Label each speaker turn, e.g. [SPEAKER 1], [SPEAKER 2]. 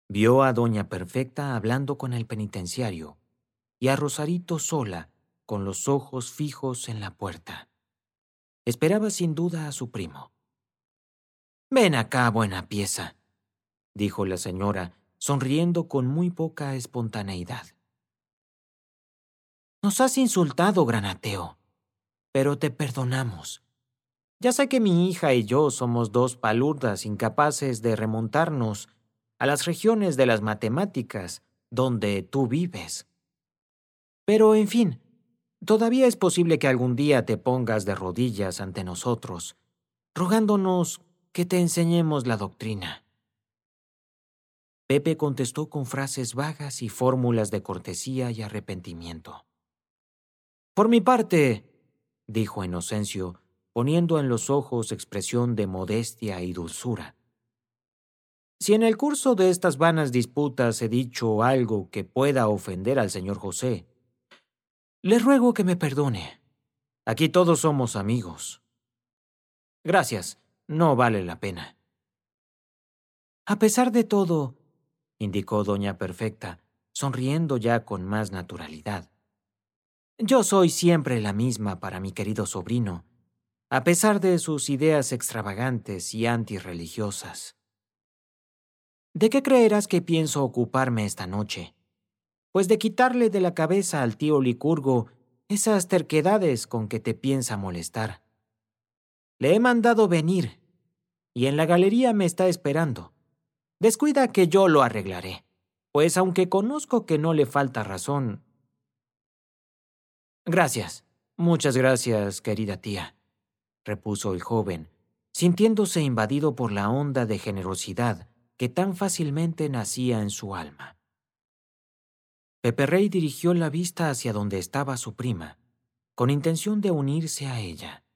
[SPEAKER 1] Vio a doña Perfecta hablando con el penitenciario y a Rosarito sola, con los ojos fijos en la puerta. Esperaba sin duda a su primo. «Ven acá, buena pieza», dijo la señora, sonriendo con muy poca espontaneidad. «Nos has insultado, gran ateo, pero te perdonamos. Ya sé que mi hija y yo somos dos palurdas incapaces de remontarnos a las regiones de las matemáticas donde tú vives. Pero, en fin, todavía es posible que algún día te pongas de rodillas ante nosotros, rogándonos que te enseñemos la doctrina». Pepe contestó con frases vagas y fórmulas de cortesía y arrepentimiento. «Por mi parte», dijo Inocencio, poniendo en los ojos expresión de modestia y dulzura, «si en el curso de estas vanas disputas he dicho algo que pueda ofender al señor José, le ruego que me perdone. Aquí todos somos amigos. Gracias, no vale la pena». «A pesar de todo», indicó doña Perfecta, sonriendo ya con más naturalidad, «yo soy siempre la misma para mi querido sobrino, a pesar de sus ideas extravagantes y antirreligiosas. ¿De qué creerás que pienso ocuparme esta noche? Pues de quitarle de la cabeza al tío Licurgo esas terquedades con que te piensa molestar. Le he mandado venir, y en la galería me está esperando. Descuida que yo lo arreglaré, pues aunque conozco que no le falta razón». «Gracias, muchas gracias, querida tía», repuso el joven, sintiéndose invadido por la onda de generosidad que tan fácilmente nacía en su alma. Pepe Rey dirigió la vista hacia donde estaba su prima, con intención de unirse a ella.